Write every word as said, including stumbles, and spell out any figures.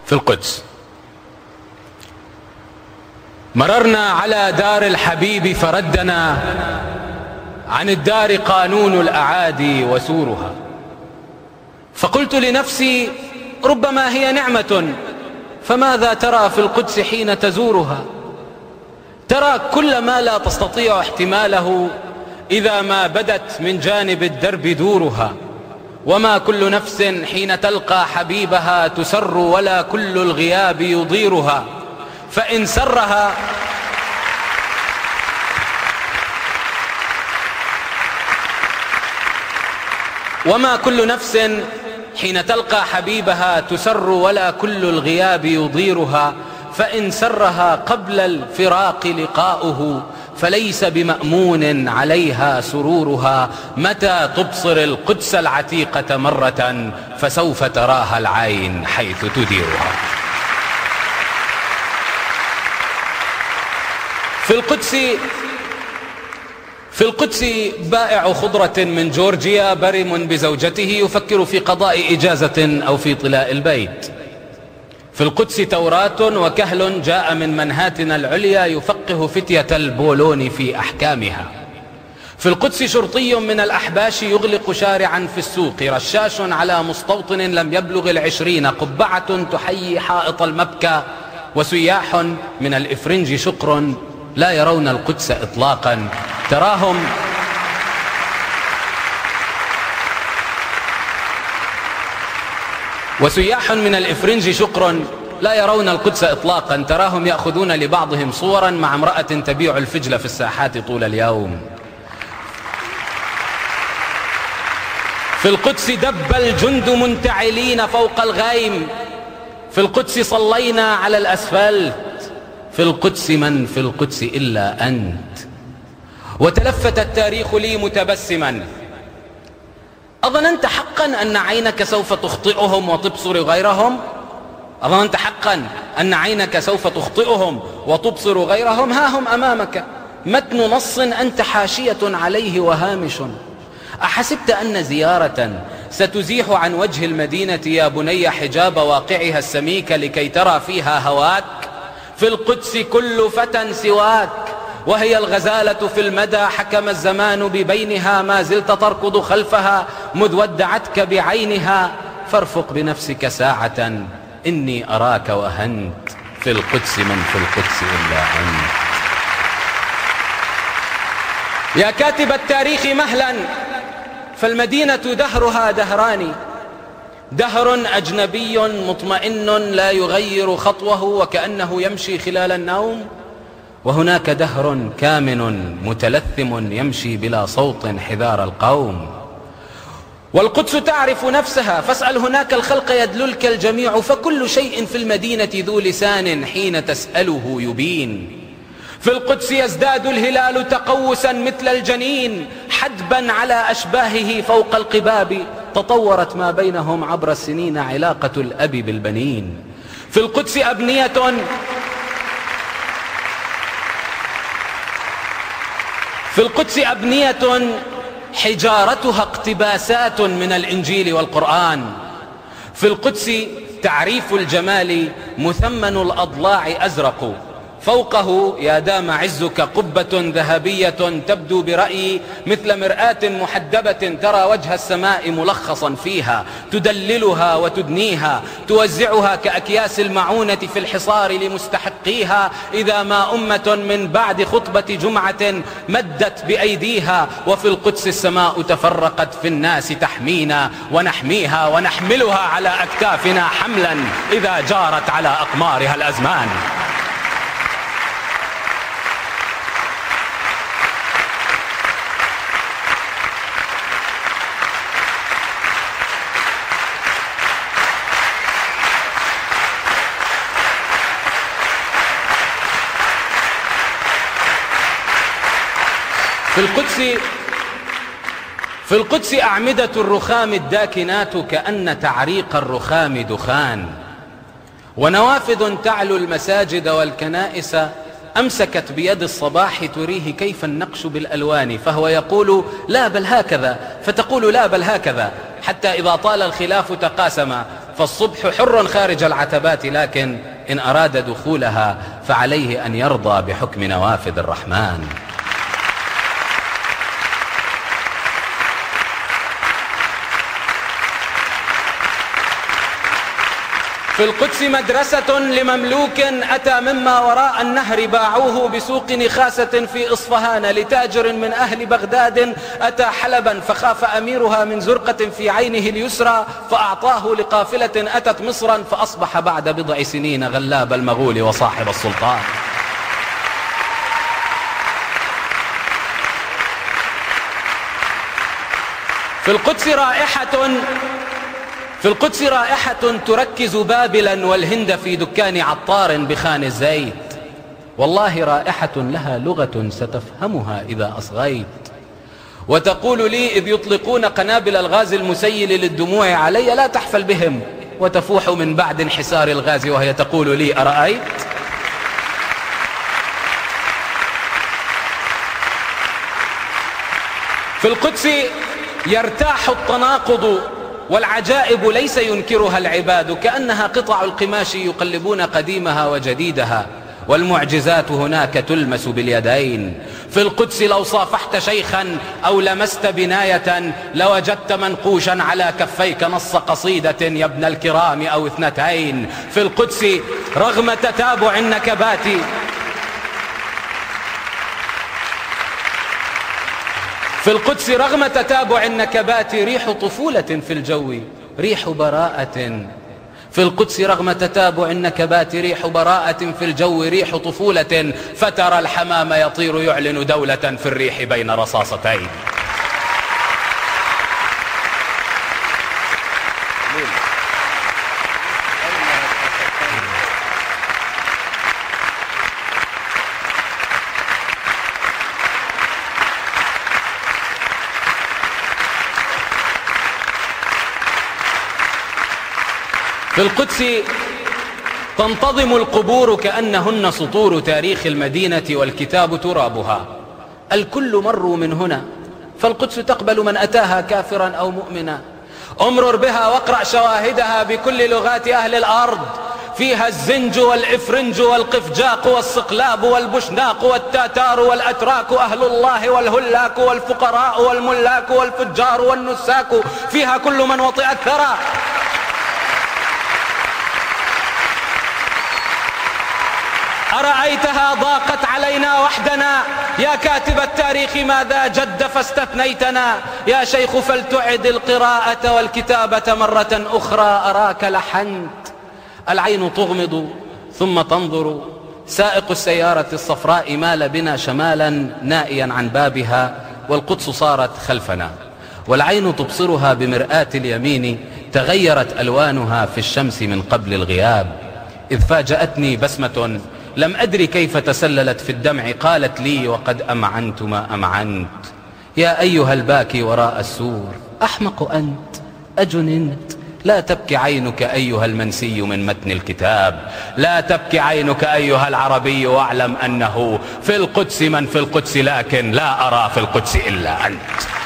في القدس. مررنا على دار الحبيب فردنا عن الدار قانون الأعادي وسورها، فقلت لنفسي ربما هي نعمة، فماذا ترى في القدس حين تزورها؟ ترى كل ما لا تستطيع احتماله إذا ما بدت من جانب الدرب دورها، وما كل نفس حين تلقى حبيبها تسر، ولا كل الغياب يضيرها، فإن سرها وما كل نفس حين تلقى حبيبها تسر، ولا كل الغياب يضيرها، فإن سرها قبل الفراق لقاؤه فليس بمأمون عليها سرورها. متى تبصر القدس العتيقة مرة فسوف تراها العين حيث تديرها. في القدس في القدس بائع خضرة من جورجيا برم بزوجته يفكر في قضاء إجازة أو في طلاء البيت. في القدس توراة وكهل جاء من منهاتن العليا يفقه فتية البولون في أحكامها. في القدس شرطي من الأحباش يغلق شارعا في السوق، رشاش على مستوطن لم يبلغ العشرين، قبعة تحيي حائط المبكى، وسياح من الإفرنج شقر لا يرون القدس إطلاقا. تراهم وسياح من الإفرنج شقر لا يرون القدس إطلاقا، تراهم يأخذون لبعضهم صورا مع امرأة تبيع الفجل في الساحات طول اليوم. في القدس دب الجند منتعلين فوق الغيم، في القدس صلينا على الأسفلت، في القدس من في القدس إلا أنت. وتلفت التاريخ لي متبسما، أظننت حقا أن عينك سوف تخطئهم وتبصر غيرهم؟ أظننت حقا أن عينك سوف تخطئهم وتبصر غيرهم؟ ها هم أمامك، متن نص أنت حاشية عليه وهامش. أحسبت أن زيارة ستزيح عن وجه المدينة يا بني حجاب واقعها السميك لكي ترى فيها هواك؟ في القدس كل فتى سواك، وهي الغزالة في المدى حكم الزمان ببينها، ما زلت تركض خلفها مذ ودعتك بعينها، فارفق بنفسك ساعة إني أراك وهنت، في القدس من في القدس إلا أنت. يا كاتب التاريخ مهلا، فالمدينة دهرها دهران، دهر أجنبي مطمئن لا يغير خطوه وكأنه يمشي خلال النوم، وهناك دهر كامن متلثم يمشي بلا صوت حذار القوم. والقدس تعرف نفسها، فاسأل هناك الخلق يدللك الجميع، فكل شيء في المدينة ذو لسان حين تسأله يبين. في القدس يزداد الهلال تقوسا مثل الجنين، حدبا على أشباهه فوق القباب، تطورت ما بينهم عبر السنين علاقة الأب بالبنين. في القدس أبنية في القدس أبنية حجارتها اقتباسات من الإنجيل والقرآن. في القدس تعريف الجمال مثمن الأضلاع أزرق، فوقه يا دام عزك قبة ذهبية تبدو برأيي مثل مرآة محدبة، ترى وجه السماء ملخصا فيها، تدللها وتدنيها، توزعها كأكياس المعونة في الحصار لمستحقيها، إذا ما أمة من بعد خطبة جمعة مدت بأيديها. وفي القدس السماء تفرقت في الناس تحمينا ونحميها ونحملها على أكتافنا حملا إذا جارت على أقمارها الأزمان. في القدس في القدس أعمدة الرخام الداكنات كأن تعريق الرخام دخان، ونوافذ تعلو المساجد والكنائس أمسكت بيد الصباح تريه كيف النقش بالألوان، فهو يقول لا بل هكذا، فتقول لا بل هكذا، حتى إذا طال الخلاف تقاسما، فالصبح حر خارج العتبات، لكن إن أراد دخولها فعليه أن يرضى بحكم نوافذ الرحمن. في القدس مدرسة لمملوك أتى مما وراء النهر، باعوه بسوق نخاسة في إصفهان لتاجر من أهل بغداد أتى حلبا، فخاف أميرها من زرقة في عينه اليسرى فأعطاه لقافلة أتت مصرا، فأصبح بعد بضع سنين غلاب المغول وصاحب السلطان. في القدس رائحة في القدس رائحة تركز بابلا والهند في دكان عطار بخان الزيت، والله رائحة لها لغة ستفهمها إذا أصغيت. وتقول لي إذ يطلقون قنابل الغاز المسيل للدموع علي لا تحفل بهم، وتفوح من بعد انحسار الغاز وهي تقول لي أرأيت. في القدس يرتاح التناقض والعجائب ليس ينكرها العباد، كأنها قطع القماش يقلبون قديمها وجديدها، والمعجزات هناك تلمس باليدين. في القدس لو صافحت شيخا أو لمست بناية لوجدت منقوشا على كفيك نص قصيدة يا ابن الكرام أو اثنتين. في القدس رغم تتابع النكبات في القدس رغم تتابع النكبات ريح طفولة في الجو، ريح براءة. في القدس رغم تتابع النكبات ريح براءة في الجو، ريح طفولة، فترى الحمام يطير يعلن دولة في الريح بين رصاصتين. في القدس تنتظم القبور كأنهن سطور تاريخ المدينة والكتاب ترابها، الكل مروا من هنا، فالقدس تقبل من أتاها كافرا أو مؤمنا. امرر بها واقرأ شواهدها بكل لغات أهل الأرض، فيها الزنج والإفرنج والقفجاق والصقلاب والبشناق والتاتار والأتراك أهل الله والهلاك والفقراء والملاك والفجار والنساك، فيها كل من وطئ الثرى. أرأيتها ضاقت علينا وحدنا، يا كاتب التاريخ ماذا جد فاستثنيتنا، يا شيخ فلتعد القراءة والكتابة مرة أخرى أراك لحنت. العين تغمض ثم تنظر، سائق السيارة الصفراء مال بنا شمالا نائيا عن بابها، والقدس صارت خلفنا، والعين تبصرها بمرآة اليمين، تغيرت ألوانها في الشمس من قبل الغياب، إذ فاجأتني بسمة لم أدري كيف تسللت في الدمع، قالت لي وقد أمعنت ما أمعنت، يا أيها الباكي وراء السور، أحمق أنت أجننت، لا تبكي عينك أيها المنسي من متن الكتاب، لا تبكي عينك أيها العربي، واعلم أنه في القدس من في القدس، لكن لا أرى في القدس إلا أنت.